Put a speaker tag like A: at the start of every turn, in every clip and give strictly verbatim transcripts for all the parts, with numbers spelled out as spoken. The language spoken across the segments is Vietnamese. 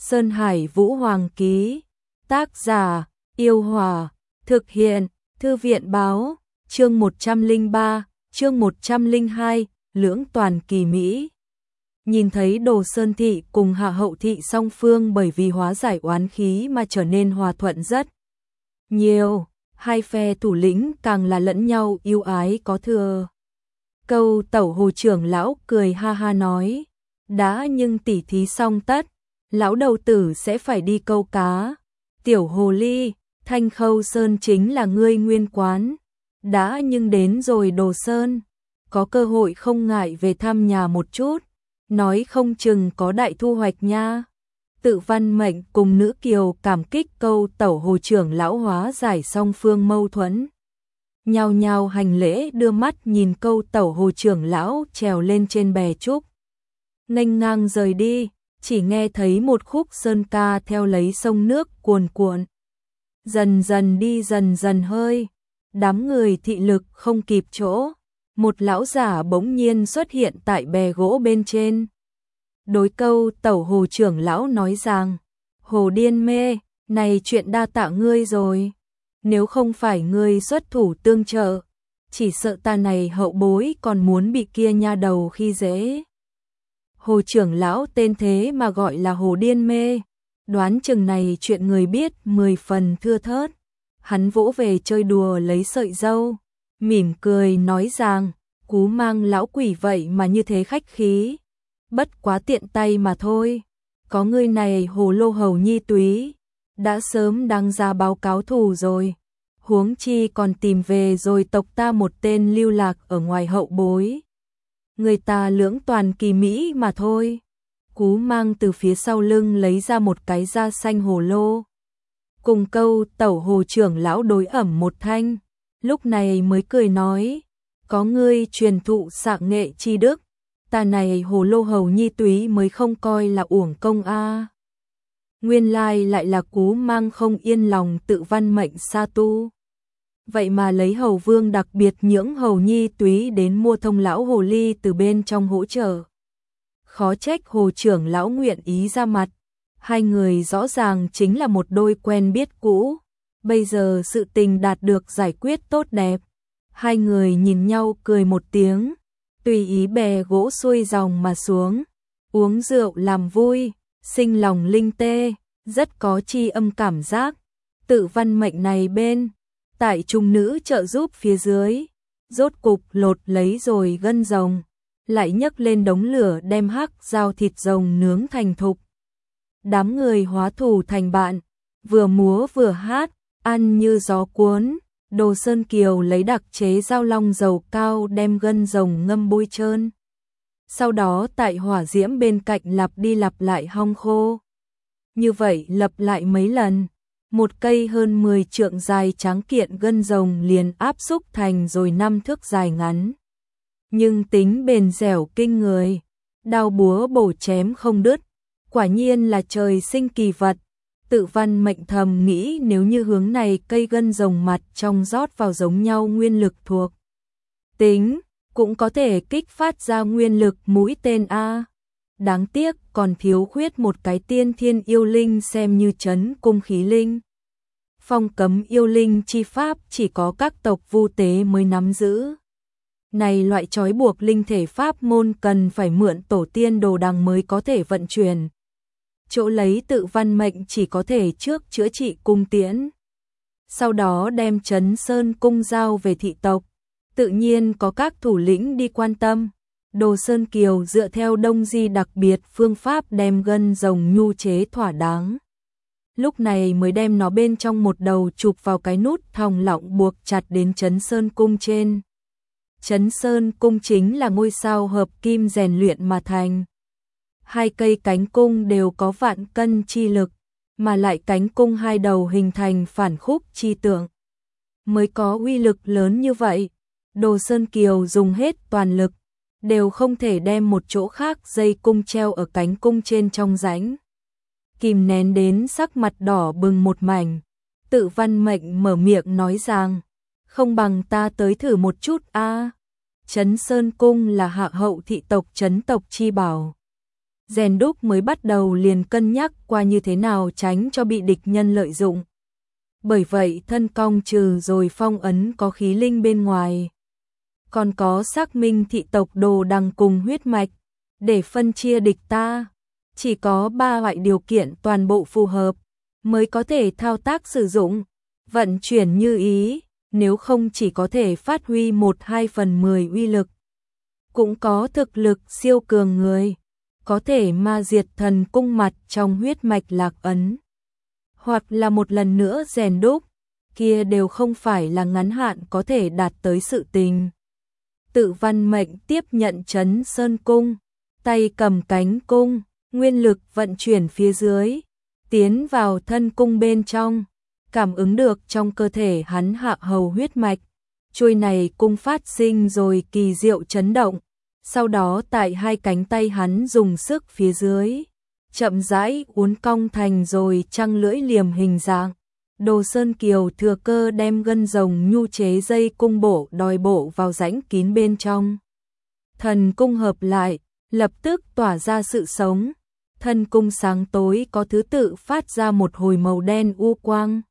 A: Sơn Hải Vũ Hoàng ký. Tác giả: Yêu Hòa. Thực hiện: Thư viện báo. Chương một trăm lẻ ba, chương một trăm lẻ hai, lưỡng toàn kỳ Mỹ. Nhìn thấy Đồ Sơn thị cùng Hạ Hậu thị song phương bởi vì hóa giải oán khí mà trở nên hòa thuận rất nhiều, hai phe thủ lĩnh càng là lẫn nhau yêu ái có thừa. Câu Tẩu Hồ trưởng lão cười ha ha nói, đã nhưng tỉ thí xong tất, lão đầu tử sẽ phải đi câu cá. Tiểu hồ ly, Thanh Khâu Sơn chính là ngươi nguyên quán. Đã nhưng đến rồi Đồ Sơn, có cơ hội không ngại về thăm nhà một chút, nói không chừng có đại thu hoạch nha. Tự Văn Mệnh cùng Nữ Kiều cảm kích câu Tẩu Hồ trưởng lão hóa giải song phương mâu thuẫn. Nhao nhao hành lễ đưa mắt nhìn câu Tẩu Hồ trưởng lão trèo lên trên bè trúc. Nghênh ngang rời đi, chỉ nghe thấy một khúc sơn ca theo lấy sông nước cuồn cuộn. Dần dần đi dần dần hơi, đám người thị lực không kịp chỗ. Một lão giả bỗng nhiên xuất hiện tại bè gỗ bên trên. Đối câu Tẩu Hồ trưởng lão nói rằng, Hồ điên mê, này chuyện đa tạ ngươi rồi. Nếu không phải ngươi xuất thủ tương trợ, chỉ sợ ta này hậu bối còn muốn bị kia nha đầu khi dễ. Hồ trưởng lão tên thế mà gọi là Hồ điên mê, đoán chừng này chuyện người biết mười phần thưa thớt. Hắn vỗ về chơi đùa lấy sợi dâu, mỉm cười nói rằng, Cú Mang lão quỷ vậy mà như thế khách khí, bất quá tiện tay mà thôi. Có người này Hồ lô hầu nhi túy, đã sớm đăng ra báo cáo thù rồi, huống chi còn tìm về rồi tộc ta một tên lưu lạc ở ngoài hậu bối. Người ta lưỡng toàn kỳ Mỹ mà thôi. Cú Mang từ phía sau lưng lấy ra một cái da xanh hồ lô, cùng câu Tẩu Hồ trưởng lão đối ẩm một thanh, lúc này mới cười nói, có ngươi truyền thụ sạng nghệ chi đức, ta này Hồ lô hầu nhi túy mới không coi là uổng công a. Nguyên lai lại là Cú Mang không yên lòng Tự Văn Mệnh sa tu. Vậy mà lấy hầu vương đặc biệt nhưỡng hầu nhi túy đến mua thông lão hồ ly từ bên trong hỗ trợ. Khó trách Hồ trưởng lão nguyện ý ra mặt, hai người rõ ràng chính là một đôi quen biết cũ. Bây giờ sự tình đạt được giải quyết tốt đẹp, hai người nhìn nhau cười một tiếng, tùy ý bè gỗ xuôi dòng mà xuống, uống rượu làm vui, sinh lòng linh tê, rất có tri âm cảm giác. Tự Văn Mệnh này bên tại trung nữ trợ giúp phía dưới, rốt cục lột lấy rồi gân rồng, lại nhấc lên đống lửa đem hắc dao thịt rồng nướng thành thục. Đám người hóa thù thành bạn, vừa múa vừa hát, ăn như gió cuốn. Đồ Sơn Kiều lấy đặc chế dao long dầu cao đem gân rồng ngâm bôi trơn. Sau đó tại hỏa diễm bên cạnh lặp đi lặp lại hong khô. Như vậy lặp lại mấy lần, một cây hơn mười trượng dài tráng kiện gân rồng liền áp xúc thành rồi năm thước dài ngắn. Nhưng tính bền dẻo kinh người, đao búa bổ chém không đứt, quả nhiên là trời sinh kỳ vật. Tự Văn Mệnh thầm nghĩ nếu như hướng này cây gân rồng mặt trong rót vào giống nhau nguyên lực thuộc tính, cũng có thể kích phát ra nguyên lực mũi tên A. Đáng tiếc còn thiếu khuyết một cái tiên thiên yêu linh xem như trấn cung khí linh. Phong cấm yêu linh chi pháp chỉ có các tộc vu tế mới nắm giữ. Này loại trói buộc linh thể pháp môn cần phải mượn tổ tiên đồ đằng mới có thể vận chuyển. Chỗ lấy Tự Văn Mệnh chỉ có thể trước chữa trị cung tiễn, sau đó đem Trấn Sơn cung giao về thị tộc, tự nhiên có các thủ lĩnh đi quan tâm. Đồ Sơn Kiều dựa theo Đông Di đặc biệt phương pháp đem gân rồng nhu chế thỏa đáng. Lúc này mới đem nó bên trong một đầu chụp vào cái nút thòng lọng buộc chặt đến Trấn Sơn cung trên. Trấn Sơn cung chính là ngôi sao hợp kim rèn luyện mà thành. Hai cây cánh cung đều có vạn cân chi lực, mà lại cánh cung hai đầu hình thành phản khúc chi tượng, mới có uy lực lớn như vậy. Đồ Sơn Kiều dùng hết toàn lực, đều không thể đem một chỗ khác dây cung treo ở cánh cung trên trong rãnh. Kìm nén đến sắc mặt đỏ bừng một mảnh, Tự Văn Mệnh mở miệng nói rằng, không bằng ta tới thử một chút a. Trấn Sơn cung là hạ hậu thị tộc trấn tộc chi bảo. rèn đúc mới bắt đầu liền cân nhắc qua như thế nào tránh cho bị địch nhân lợi dụng. Bởi vậy thân cong trừ rồi phong ấn có khí linh bên ngoài, còn có xác minh thị tộc đồ đằng cùng huyết mạch, để phân chia địch ta. Chỉ có ba loại điều kiện toàn bộ phù hợp, mới có thể thao tác sử dụng, vận chuyển như ý, nếu không chỉ có thể phát huy một hai phần mười uy lực. Cũng có thực lực siêu cường người, có thể ma diệt thần cung mặt trong huyết mạch lạc ấn, hoặc là một lần nữa rèn đúc, kia đều không phải là ngắn hạn có thể đạt tới sự tình. Tự Văn Mệnh tiếp nhận Trấn Sơn Cung, tay cầm cánh cung, nguyên lực vận chuyển phía dưới, tiến vào thân cung bên trong, cảm ứng được trong cơ thể hắn hạ hầu huyết mạch, chuôi này cung phát sinh rồi kỳ diệu chấn động, sau đó tại hai cánh tay hắn dùng sức phía dưới, chậm rãi uốn cong thành rồi trăng lưỡi liềm hình dạng. Đồ Sơn Kiều thừa cơ đem gân rồng nhu chế dây cung bổ đòi bộ vào rãnh kín bên trong. Thần cung hợp lại, lập tức tỏa ra sự sống. Thân cung sáng tối có thứ tự phát ra một hồi màu đen u quang.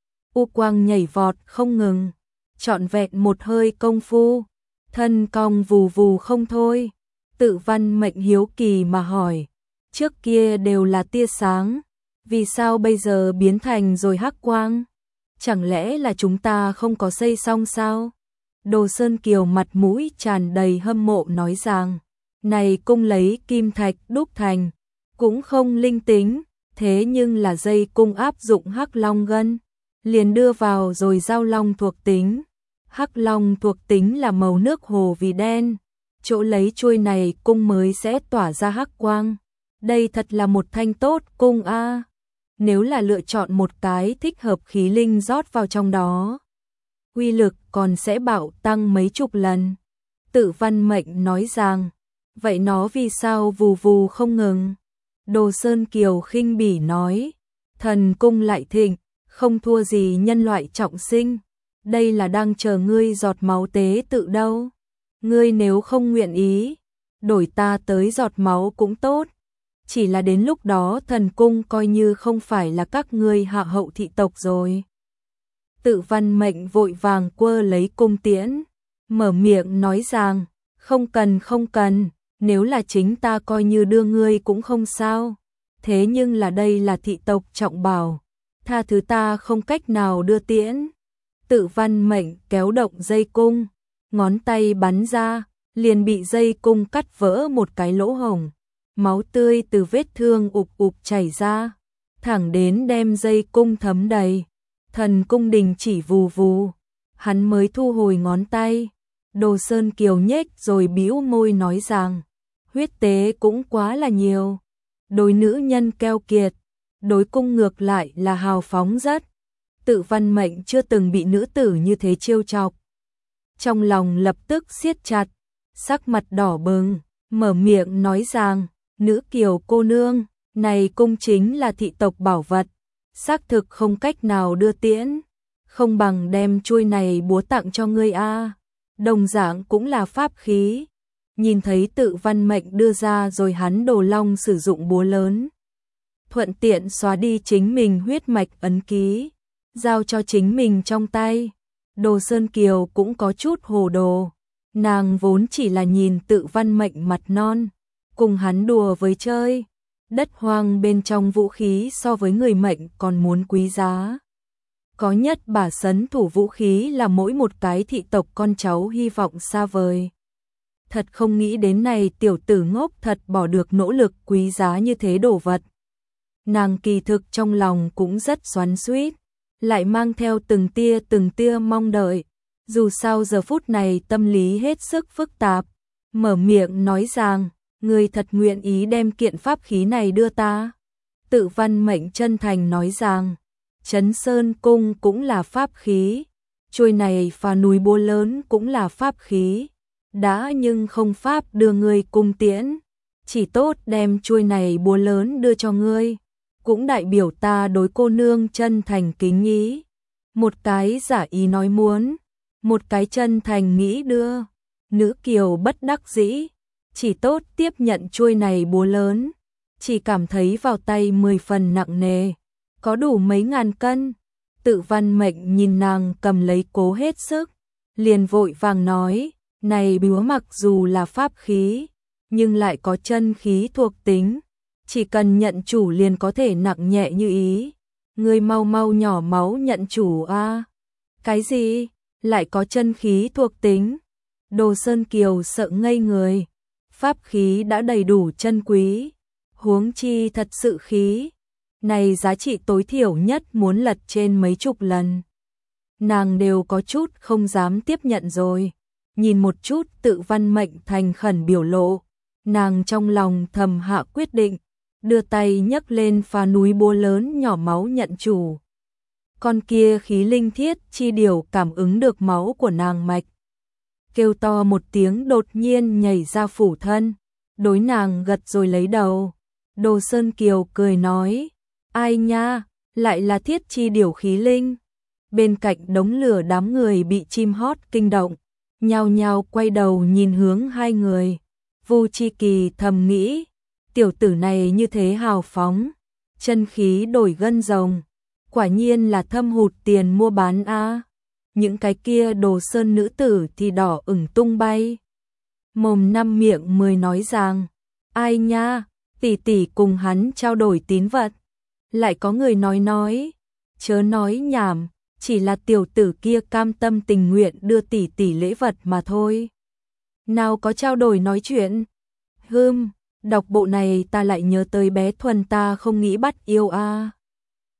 A: U quang nhảy vọt không ngừng, trọn vẹn một hơi công phu, thân cong vù vù không thôi. Tự Văn Mệnh hiếu kỳ mà hỏi, trước kia đều là tia sáng, vì sao bây giờ biến thành rồi hắc quang? Chẳng lẽ là chúng ta không có xây xong sao? Đồ Sơn Kiều mặt mũi tràn đầy hâm mộ nói rằng, này cung lấy kim thạch đúc thành, cũng không linh tính, thế nhưng là dây cung áp dụng hắc long gân, liền đưa vào rồi giao long thuộc tính. Hắc long thuộc tính là màu nước hồ vì đen, chỗ lấy chuôi này cung mới sẽ tỏa ra hắc quang. Đây thật là một thanh tốt cung a. Nếu là lựa chọn một cái thích hợp khí linh rót vào trong đó, uy lực còn sẽ bạo tăng mấy chục lần. Tự Văn Mệnh nói rằng, vậy nó vì sao vù vù không ngừng? Đồ Sơn Kiều khinh bỉ nói, thần cung lại thịnh, không thua gì nhân loại trọng sinh. Đây là đang chờ ngươi giọt máu tế tự đâu. Ngươi nếu không nguyện ý, đổi ta tới giọt máu cũng tốt. Chỉ là đến lúc đó thần cung coi như không phải là các ngươi hạ hậu thị tộc rồi. Tự Văn Mệnh vội vàng quơ lấy cung tiễn, mở miệng nói rằng, không cần không cần, nếu là chính ta coi như đưa ngươi cũng không sao. Thế nhưng là đây là thị tộc trọng bảo, tha thứ ta không cách nào đưa tiễn. Tự Văn Mệnh kéo động dây cung, ngón tay bắn ra, liền bị dây cung cắt vỡ một cái lỗ hổng. Máu tươi từ vết thương ục ục chảy ra, thẳng đến đem dây cung thấm đầy. Thần cung đình chỉ vù vù, hắn mới thu hồi ngón tay. Đồ Sơn Kiều nhếch rồi bĩu môi nói rằng, huyết tế cũng quá là nhiều. Đối nữ nhân keo kiệt, đối cung ngược lại là hào phóng rất. Tự Văn Mệnh chưa từng bị nữ tử như thế trêu chọc. Trong lòng lập tức siết chặt, sắc mặt đỏ bừng, mở miệng nói rằng, nữ Kiều cô nương, này cung chính là thị tộc bảo vật, xác thực không cách nào đưa tiễn, không bằng đem chuôi này búa tặng cho ngươi a. Đồng dạng cũng là pháp khí. Nhìn thấy Tự Văn Mệnh đưa ra rồi hắn Đồ Long sử dụng búa lớn, thuận tiện xóa đi chính mình huyết mạch ấn ký, giao cho chính mình trong tay. Đồ Sơn Kiều cũng có chút hồ đồ, nàng vốn chỉ là nhìn Tự Văn Mệnh mặt non, cùng hắn đùa với chơi. Đất hoang bên trong vũ khí so với người mệnh còn muốn quý giá. Có nhất bả sấn thủ vũ khí là mỗi một cái thị tộc con cháu hy vọng xa vời. Thật không nghĩ đến này tiểu tử ngốc thật bỏ được nỗ lực quý giá như thế đồ vật. Nàng kỳ thực trong lòng cũng rất xoắn xuýt, lại mang theo từng tia từng tia mong đợi. Dù sao giờ phút này tâm lý hết sức phức tạp, mở miệng nói rằng, người thật nguyện ý đem kiện pháp khí này đưa ta. Tự Văn Mệnh chân thành nói rằng, Trấn Sơn Cung cũng là pháp khí, chuôi này phá núi búa lớn cũng là pháp khí, đã nhưng không pháp đưa ngươi cung tiễn, chỉ tốt đem chuôi này búa lớn đưa cho ngươi, cũng đại biểu ta đối cô nương chân thành kính ý. Một cái giả ý nói muốn, một cái chân thành nghĩ đưa. Nữ Kiều bất đắc dĩ, chỉ tốt tiếp nhận chuôi này búa lớn, chỉ cảm thấy vào tay mười phần nặng nề, có đủ mấy ngàn cân. Tự Văn Mệnh nhìn nàng cầm lấy cố hết sức, liền vội vàng nói, này búa mặc dù là pháp khí, nhưng lại có chân khí thuộc tính, chỉ cần nhận chủ liền có thể nặng nhẹ như ý. Ngươi mau mau nhỏ máu nhận chủ a. Cái gì? Lại có chân khí thuộc tính? Đồ Sơn Kiều sợ ngây người. Pháp khí đã đầy đủ chân quý, huống chi thật sự khí, này giá trị tối thiểu nhất muốn lật trên mấy chục lần. Nàng đều có chút không dám tiếp nhận rồi. Nhìn một chút Tự Văn Mệnh thành khẩn biểu lộ, nàng trong lòng thầm hạ quyết định, đưa tay nhấc lên phá núi búa lớn nhỏ máu nhận chủ. Con kia khí linh thiết chi điều cảm ứng được máu của nàng mạch, kêu to một tiếng đột nhiên nhảy ra phủ thân, đối nàng gật rồi lấy đầu. Đồ Sơn Kiều cười nói, ai nha, lại là thiết chi điều khí linh. Bên cạnh đống lửa đám người bị chim hót kinh động, nhao nhao quay đầu nhìn hướng hai người. Vu Chi Kỳ thầm nghĩ, tiểu tử này như thế hào phóng, chân khí đổi gân rồng, quả nhiên là thâm hụt tiền mua bán a. Những cái kia Đồ Sơn nữ tử thì đỏ ửng tung bay. Mồm năm miệng mười nói rằng, ai nha, tỷ tỷ cùng hắn trao đổi tín vật. Lại có người nói nói, chớ nói nhảm, chỉ là tiểu tử kia cam tâm tình nguyện đưa tỷ tỷ lễ vật mà thôi. Nào có trao đổi nói chuyện. Hừm, đọc bộ này ta lại nhớ tới bé Thuần ta không nghĩ bắt yêu a.